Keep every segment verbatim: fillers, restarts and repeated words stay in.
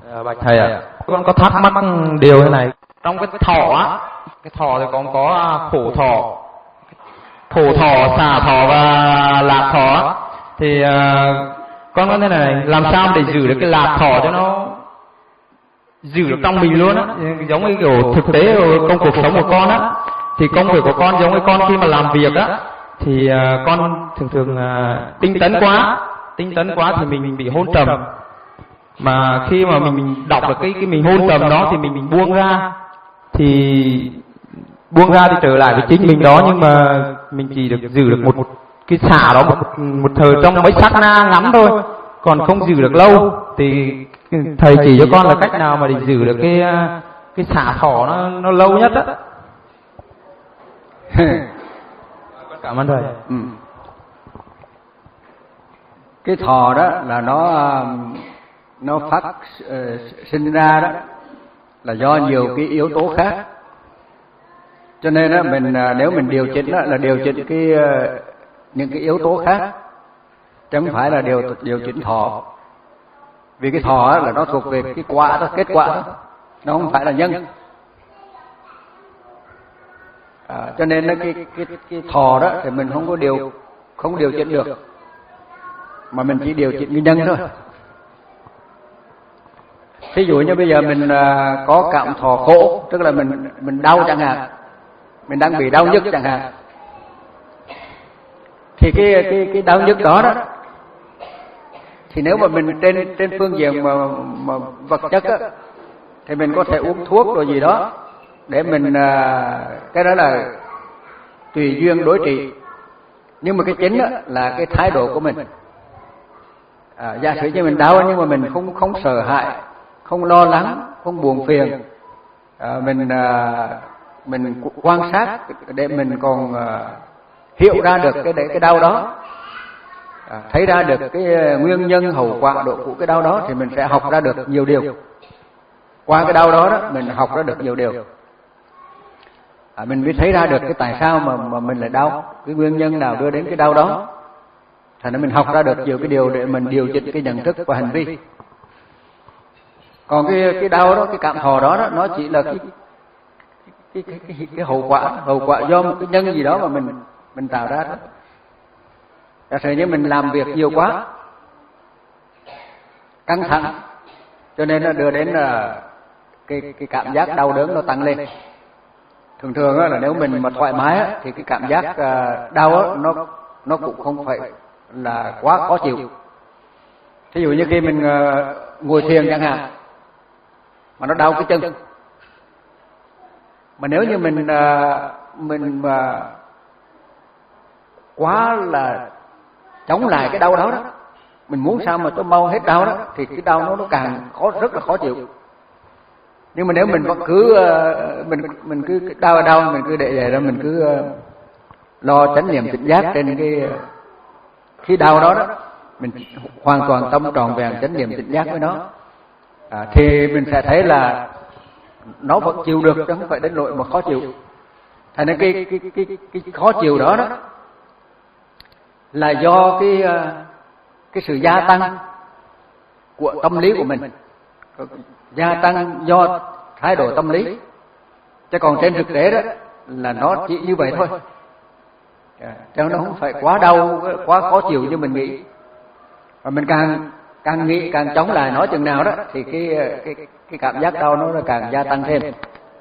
À, bạch thầy ạ, con có thắc mắc điều thế này. Trong cái thọ á, cái thọ thì con có khổ thọ, khổ thọ, xả thọ và lạc thọ. Thì uh, con có thế này, làm sao để giữ được cái lạc thọ cho nó giữ được trong mình luôn á, giống như kiểu thực tế ở trong cuộc sống của con á. Thì công việc của con giống như con khi mà làm việc á, thì uh, con thường thường uh, tinh tấn quá, tinh tấn quá thì mình, mình bị hôn trầm. Mà khi mà mình, mình đọc được cái cái mình hôn trầm đó thì mình mình buông ra, thì buông ra thì trở lại với chính mình đó, nhưng mà mình chỉ được giữ được một, một cái xả đó một, một thời trong mấy sát na ngắn thôi, còn không giữ được lâu. Thì thầy chỉ cho con là cách nào mà để giữ được cái cái xả thọ nó nó lâu nhất á. Cảm ơn thầy. Ừ. Cái thọ đó là nó nó phát uh, sinh ra đó là do nhiều cái yếu tố khác, cho nên đó mình uh, nếu mình điều chỉnh đó là điều chỉnh cái uh, những cái yếu tố khác, chứ không phải là điều điều chỉnh thọ. Vì cái thọ là nó thuộc về cái quả đó, kết quả đó, nó không phải là nhân. À, cho nên nó cái cái cái thọ đó thì mình không có điều không điều chỉnh được, mà mình chỉ điều chỉnh cái nhân thôi. Thí dụ như bây giờ mình uh, có cảm thọ khổ, tức là mình mình đau chẳng hạn, mình đang bị đau nhức chẳng hạn, thì cái cái cái đau nhức đó đó, thì nếu mà mình trên trên phương diện mà, mà vật chất á, thì mình có thể uống thuốc rồi gì đó để mình uh, cái đó là tùy duyên đối trị. Nhưng mà cái chính á, là cái thái độ của mình. À, giả sử như mình đau nhưng mà mình không không sợ hãi, không lo lắng, không buồn phiền, à, mình à, mình quan sát để mình còn à, hiểu ra được cái cái đau đó, à, thấy ra được cái nguyên nhân hậu quả độ của cái đau đó, thì mình sẽ học ra được nhiều điều. Qua cái đau đó đó mình học ra được nhiều điều. À, mình mới thấy ra được cái tại sao mà mà mình lại đau, cái nguyên nhân nào đưa đến cái đau đó. Thành ra mình học ra được nhiều cái điều để mình điều chỉnh cái nhận thức và hành vi. Còn cái cái đau đó, cái cảm thọ đó, đó nó chỉ là cái cái cái, cái, cái hậu quả, hậu quả do một cái nhân gì đó mà mình mình tạo ra đó. Giả sử như mình làm việc nhiều quá, căng thẳng, cho nên nó đưa đến là cái cái cảm giác đau đớn nó tăng lên. Thường thường là nếu mình mà thoải mái thì cái cảm giác đau nó nó cũng không phải là quá khó chịu. Thí dụ như khi mình ngồi thiền chẳng hạn, mà nó đau cái chân, mà nếu như mình mình mà quá là chống lại cái đau đó đó, mình muốn sao mà cho mau hết đau đó, thì cái đau nó nó càng khó, rất là khó chịu. Nhưng mà nếu mình vẫn cứ mình mình cứ đau đau mình cứ để vậy đó, mình cứ lo chánh niệm tỉnh giác trên cái khi đau đó đó, mình hoàn toàn tâm tròn vẹn chánh niệm tỉnh giác với nó, à, thì mình sẽ thấy là nó vẫn chịu được, chứ không phải đến nỗi mà khó chịu. Thành nên cái cái cái cái cái khó chịu đó đó là do cái cái sự gia tăng của tâm lý của mình, gia tăng do thái độ tâm lý, chứ còn trên thực tế đó là nó chỉ như vậy thôi, chứ nó không phải quá đau, quá khó chịu như mình nghĩ. Và mình càng càng nghĩ, càng chống lại nó chừng nào đó, thì cái cái cái cảm giác đau nó càng gia tăng thêm.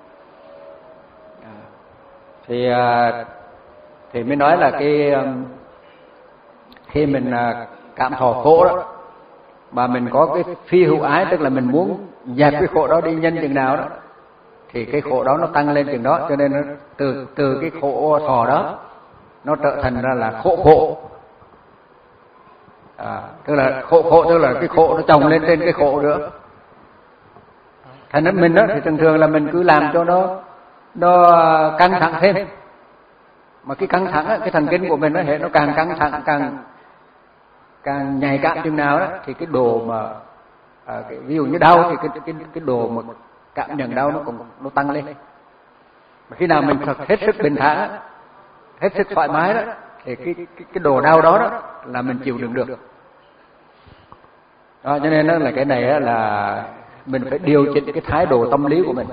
Thì thì mới nói là cái khi mình cảm thọ khổ đó, mà mình có cái phi hữu ái, tức là mình muốn dẹp cái khổ đó đi nhân chừng nào đó, thì cái khổ đó nó tăng lên chừng đó. Cho nên nó, từ từ cái khổ thọ đó nó trở thành ra là khổ khổ, à, tức là khổ khổ tức là cái khổ nó chồng lên trên cái khổ nữa. Thành nên mình đó thì thường thường là mình cứ làm cho nó nó căng thẳng thêm, mà cái căng thẳng á, cái thần kinh của mình nó hệ nó càng căng thẳng, càng càng nhạy cảm chừng nào đó, thì cái độ mà à, cái, ví dụ như đau thì cái cái cái độ mà cảm nhận đau nó cũng nó tăng lên. Mà khi nào mình thật hết sức bình thản, hết sức thoải mái đó, thì cái cái cái độ đau đó, đó là mình chịu đựng được. Đó, cho nên đó là cái này là mình phải điều chỉnh cái thái độ tâm lý của mình,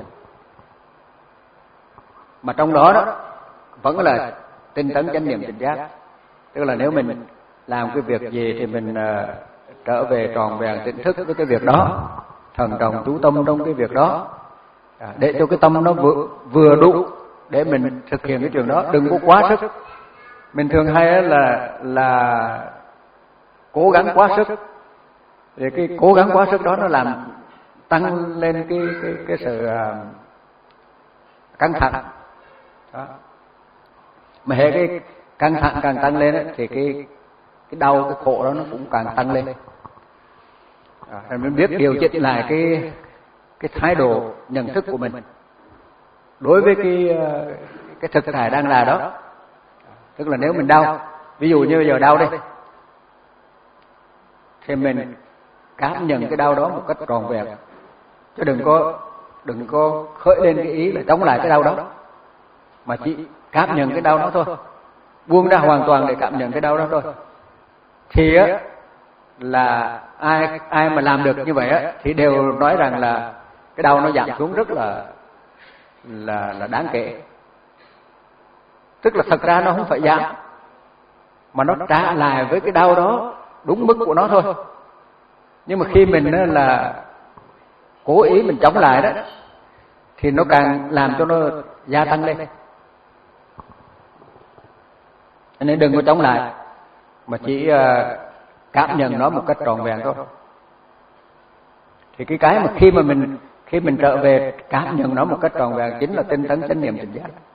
mà trong đó đó vẫn là tinh tấn chánh niệm tỉnh giác. Tức là nếu mình làm cái việc gì thì mình uh, trở về tròn vẹn tỉnh thức với cái việc đó, thần trọng chú tâm trong cái việc đó, à, để cho cái tâm nó vừa, vừa đủ để mình thực hiện cái chuyện đó, đừng có quá sức. Mình thường hay là là cố gắng quá sức, thì cái cố gắng quá sức đó nó làm tăng lên cái cái cái sự uh, căng thẳng đó. Mà hệ cái căng thẳng càng tăng lên ấy, thì cái cái đau, cái khổ đó nó cũng càng tăng lên. À, mình biết điều chỉnh lại cái cái thái độ nhận thức của mình đối với cái cái thực tại đang là đó. Tức là nếu mình đau, ví dụ như bây giờ đau đây, thì mình cảm nhận cái đau đó một cách trọn vẹn, chứ đừng có đừng có khởi lên cái ý là chống lại cái đau đó, mà chỉ cảm nhận cái đau đó thôi, buông ra hoàn toàn để cảm nhận cái đau đó thôi. Thì á là ai ai mà làm được như vậy á thì đều nói rằng là cái đau nó giảm xuống rất là là là đáng kể. Tức là thật ra nó không phải giảm, mà nó trả lại với cái đau đó đúng mức của nó thôi. Nhưng mà khi mình là cố ý mình chống lại đó thì nó càng làm cho nó gia tăng lên. Nên đừng có chống lại, mà chỉ cảm nhận nó một cách trọn vẹn thôi. Thì cái cái mà khi mà mình khi mình trở về cảm nhận nó một cách trọn vẹn chính là tinh tấn chánh niệm tỉnh giác.